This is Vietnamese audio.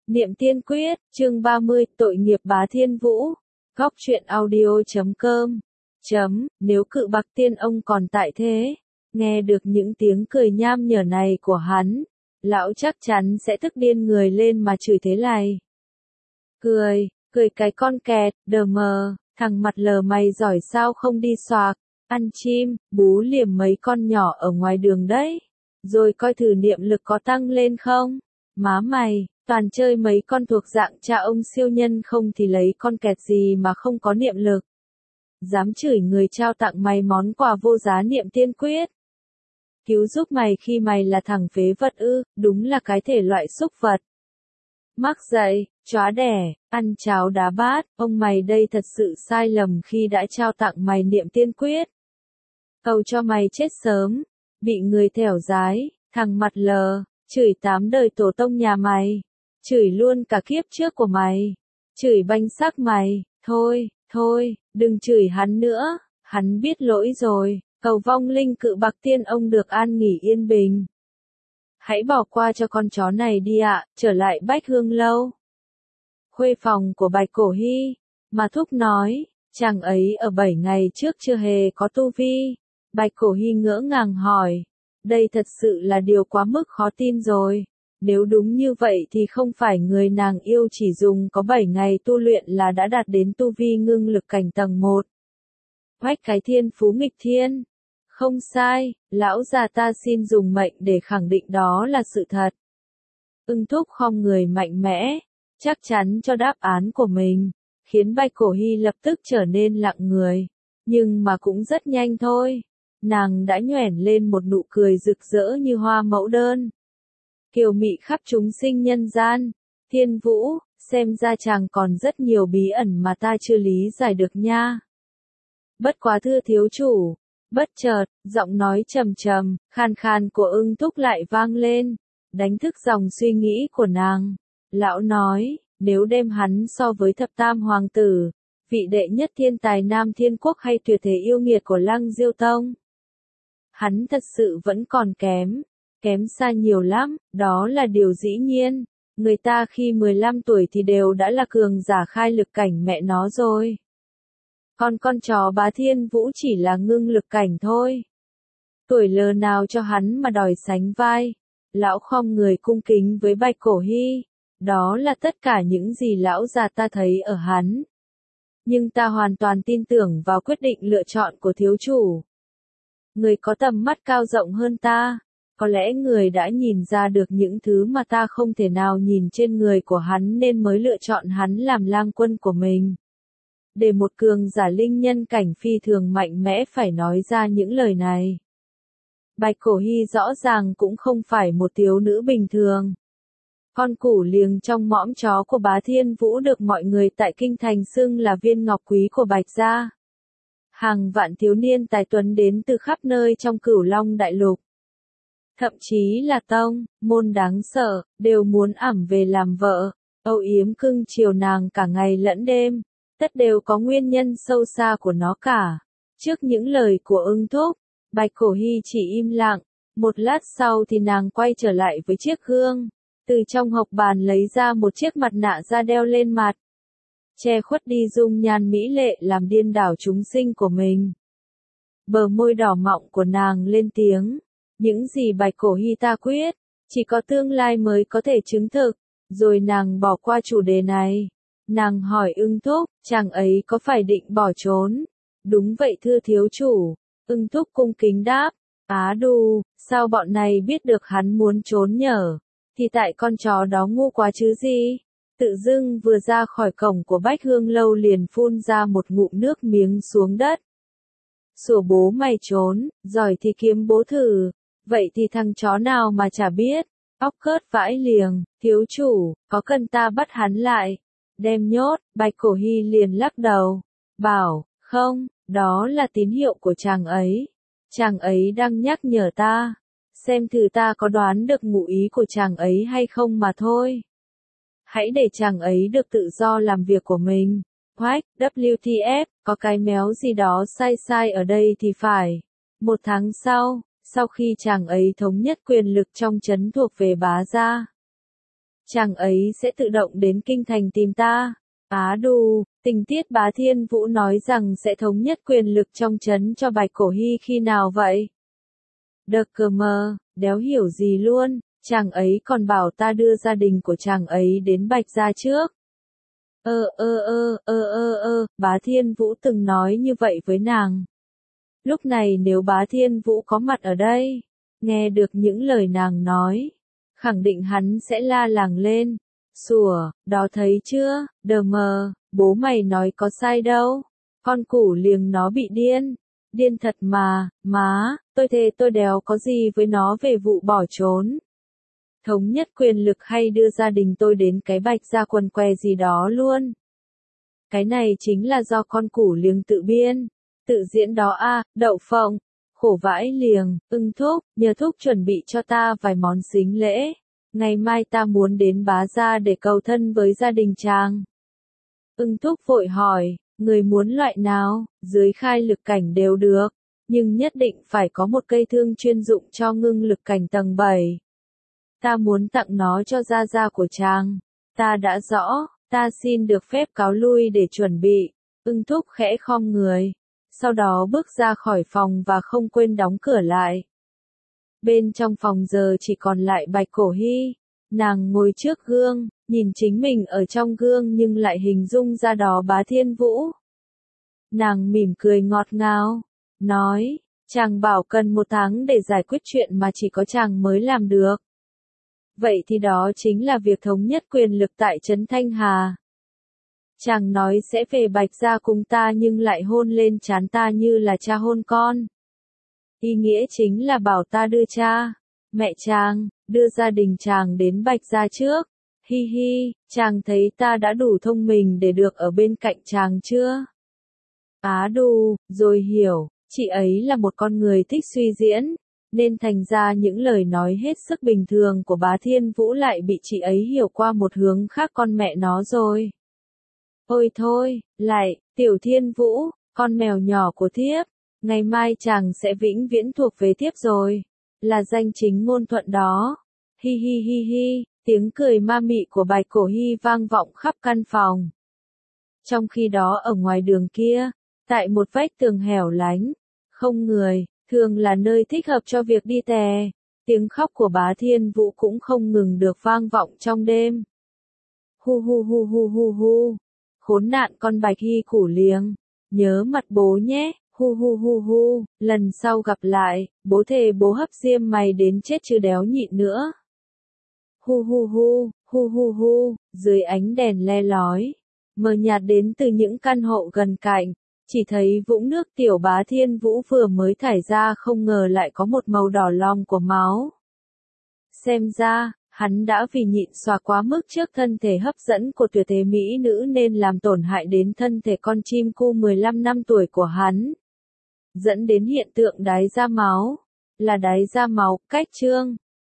Niệm Tiên Quyết, chương 30, tội nghiệp Bá Thiên Vũ. Góc truyện audio.com. Nếu Cự Bạc Tiên ông còn tại thế, nghe được những tiếng cười nham nhở này của hắn, lão chắc chắn sẽ tức điên người lên mà chửi thế này. Cười cái con kẹt, đờ mờ, thằng mặt lờ mày giỏi sao không đi xoạc, ăn chim, bú liềm mấy con nhỏ ở ngoài đường đấy, rồi coi thử niệm lực có tăng lên không. Má mày, toàn chơi mấy con thuộc dạng cha ông siêu nhân không thì lấy con kẹt gì mà không có niệm lực. Dám chửi người trao tặng mày món quà vô giá Niệm Tiên Quyết. Cứu giúp mày khi mày là thằng phế vật ư, đúng là cái thể loại súc vật. Mắc dậy, chóa đẻ, ăn cháo đá bát, ông mày đây thật sự sai lầm khi đã trao tặng mày Niệm Tiên Quyết. Cầu cho mày chết sớm, bị người thẻo dái, thằng mặt lờ, chửi 8 đời tổ tông nhà mày, chửi luôn cả kiếp trước của mày, chửi banh xác mày, thôi, đừng chửi hắn nữa, hắn biết lỗi rồi, cầu vong linh Cự Bạc Tiên ông được an nghỉ yên bình. Hãy bỏ qua cho con chó này đi ạ, trở lại Bách Hương Lâu. Khuê phòng của Bạch Cổ Hy, mà Thúc nói, chàng ấy ở 7 ngày trước chưa hề có tu vi. Bạch Cổ Hy ngỡ ngàng hỏi, đây thật sự là điều quá mức khó tin rồi. Nếu đúng như vậy thì không phải người nàng yêu chỉ dùng có 7 ngày tu luyện là đã đạt đến tu vi ngưng lực cảnh tầng 1. Quách cái thiên phú nghịch thiên. Không sai, lão già ta xin dùng mệnh để khẳng định đó là sự thật. Ưng Thúc khom người mạnh mẽ, chắc chắn cho đáp án của mình, khiến Bạch Cổ Hy lập tức trở nên lặng người. Nhưng mà cũng rất nhanh thôi, nàng đã nhoẻn lên một nụ cười rực rỡ như hoa mẫu đơn. Kiều mị khắp chúng sinh nhân gian, Thiên Vũ, xem ra chàng còn rất nhiều bí ẩn mà ta chưa lý giải được nha. Bất quá thưa thiếu chủ. Bất chợt, giọng nói trầm trầm, khàn khàn của Ưng Thúc lại vang lên, đánh thức dòng suy nghĩ của nàng. Lão nói, nếu đem hắn so với thập tam hoàng tử, vị đệ nhất thiên tài Nam Thiên Quốc hay tuyệt thế yêu nghiệt của Lăng Diêu Tông, hắn thật sự vẫn còn kém xa nhiều lắm, đó là điều dĩ nhiên. Người ta khi 15 tuổi thì đều đã là cường giả khai lực cảnh mẹ nó rồi. Còn con chó Bá Thiên Vũ chỉ là ngưng lực cảnh thôi. Tuổi lờ nào cho hắn mà đòi sánh vai. Lão khom người cung kính với Bạch Cổ Hy. Đó là tất cả những gì lão già ta thấy ở hắn. Nhưng ta hoàn toàn tin tưởng vào quyết định lựa chọn của thiếu chủ. Người có tầm mắt cao rộng hơn ta. Có lẽ người đã nhìn ra được những thứ mà ta không thể nào nhìn trên người của hắn nên mới lựa chọn hắn làm lang quân của mình. Để một cường giả linh nhân cảnh phi thường mạnh mẽ phải nói ra những lời này. Bạch Cổ Hy rõ ràng cũng không phải một thiếu nữ bình thường. Con củ liềng trong mõm chó của Bá Thiên Vũ được mọi người tại kinh thành xưng là viên ngọc quý của Bạch gia. Hàng vạn thiếu niên tài tuấn đến từ khắp nơi trong Cửu Long đại lục. Thậm chí là tông, môn đáng sợ, đều muốn ẵm về làm vợ, âu yếm cưng chiều nàng cả ngày lẫn đêm. Tất đều có nguyên nhân sâu xa của nó cả. Trước những lời của Ưng Thúc, Bạch Cổ Hy chỉ im lặng, một lát sau thì nàng quay trở lại với chiếc gương, từ trong hộc bàn lấy ra một chiếc mặt nạ da đeo lên mặt, che khuất đi dung nhan mỹ lệ làm điên đảo chúng sinh của mình. Bờ môi đỏ mọng của nàng lên tiếng, những gì Bạch Cổ Hy ta quyết, chỉ có tương lai mới có thể chứng thực, rồi nàng bỏ qua chủ đề này. Nàng hỏi Ưng Thúc, chàng ấy có phải định bỏ trốn? Đúng vậy thưa thiếu chủ. Ưng Thúc cung kính đáp. Á đù, sao bọn này biết được hắn muốn trốn nhở? Thì tại con chó đó ngu quá chứ gì? Tự dưng vừa ra khỏi cổng của Bách Hương Lâu liền phun ra một ngụm nước miếng xuống đất. Sủa bố mày trốn, giỏi thì kiếm bố thử. Vậy thì thằng chó nào mà chả biết? Óc cớt vãi liềng, thiếu chủ, có cần ta bắt hắn lại? Đem nhốt, Bạch Cổ Hy liền lắc đầu, bảo, không, đó là tín hiệu của chàng ấy. Chàng ấy đang nhắc nhở ta, xem thử ta có đoán được ngụ ý của chàng ấy hay không mà thôi. Hãy để chàng ấy được tự do làm việc của mình. Quách, WTF, có cái méo gì đó sai ở đây thì phải. 1 tháng sau khi chàng ấy thống nhất quyền lực trong trấn thuộc về Bá gia, chàng ấy sẽ tự động đến kinh thành tìm ta. Á đù, tình tiết Bá Thiên Vũ nói rằng sẽ thống nhất quyền lực trong trấn cho Bạch Cổ Hy khi nào vậy? Đờ cờ mờ, đéo hiểu gì luôn, chàng ấy còn bảo ta đưa gia đình của chàng ấy đến Bạch gia trước. Bá Thiên Vũ từng nói như vậy với nàng. Lúc này nếu Bá Thiên Vũ có mặt ở đây, nghe được những lời nàng nói, khẳng định hắn sẽ la làng lên. Sủa, đó thấy chưa, đờ mờ, bố mày nói có sai đâu. Con củ liềng nó bị điên. Điên thật mà, má, tôi thề tôi đéo có gì với nó về vụ bỏ trốn. Thống nhất quyền lực hay đưa gia đình tôi đến cái Bạch gia quần què gì đó luôn. Cái này chính là do con củ liềng tự biên, tự diễn đó à, đậu phộng. Khổ vãi liềng, thúc, nhờ thúc chuẩn bị cho ta vài món sính lễ. Ngày mai ta muốn đến Bá gia để cầu thân với gia đình chàng. Thúc vội hỏi, người muốn loại nào, dưới khai lực cảnh đều được, nhưng nhất định phải có một cây thương chuyên dụng cho ngưng lực cảnh tầng 7. Ta muốn tặng nó cho gia gia của chàng. Ta đã rõ, ta xin được phép cáo lui để chuẩn bị. Thúc khẽ khom người, sau đó bước ra khỏi phòng và không quên đóng cửa lại. Bên trong phòng giờ chỉ còn lại Bạch Cổ Hy. Nàng ngồi trước gương, nhìn chính mình ở trong gương nhưng lại hình dung ra đó Bá Thiên Vũ. Nàng mỉm cười ngọt ngào, nói, chàng bảo cần 1 tháng để giải quyết chuyện mà chỉ có chàng mới làm được. Vậy thì đó chính là việc thống nhất quyền lực tại Trấn Thanh Hà. Chàng nói sẽ về Bạch gia cùng ta nhưng lại hôn lên trán ta như là cha hôn con. Ý nghĩa chính là bảo ta đưa cha, mẹ chàng, đưa gia đình chàng đến Bạch gia trước. Hi hi, chàng thấy ta đã đủ thông minh để được ở bên cạnh chàng chưa? Á đù, rồi hiểu, chị ấy là một con người thích suy diễn, nên thành ra những lời nói hết sức bình thường của Bá Thiên Vũ lại bị chị ấy hiểu qua một hướng khác con mẹ nó rồi. Ôi thôi, lại, Tiểu Thiên Vũ, con mèo nhỏ của thiếp, ngày mai chàng sẽ vĩnh viễn thuộc về thiếp rồi, là danh chính ngôn thuận đó. Hi hi hi hi, tiếng cười ma mị của Bạch Cổ Hy vang vọng khắp căn phòng. Trong khi đó ở ngoài đường kia, tại một vách tường hẻo lánh, không người, thường là nơi thích hợp cho việc đi tè, tiếng khóc của Bá Thiên Vũ cũng không ngừng được vang vọng trong đêm. Hu hu hu hu hu hu, khốn nạn con Bạch Hy củ liềng, nhớ mặt bố nhé, hu hu hu hu, lần sau gặp lại, bố thề bố hấp diêm mày đến chết chứ đéo nhịn nữa. Hu hu hu, hu hu hu, dưới ánh đèn le lói, mờ nhạt đến từ những căn hộ gần cạnh, chỉ thấy vũng nước tiểu Bá Thiên Vũ vừa mới thải ra không ngờ lại có một màu đỏ lòm của máu. Xem ra, hắn đã vì nhịn xòa quá mức trước thân thể hấp dẫn của tuyệt thế mỹ nữ nên làm tổn hại đến thân thể con chim cu 15 năm tuổi của hắn. Dẫn đến hiện tượng đái ra máu, là đái ra máu, cách chương.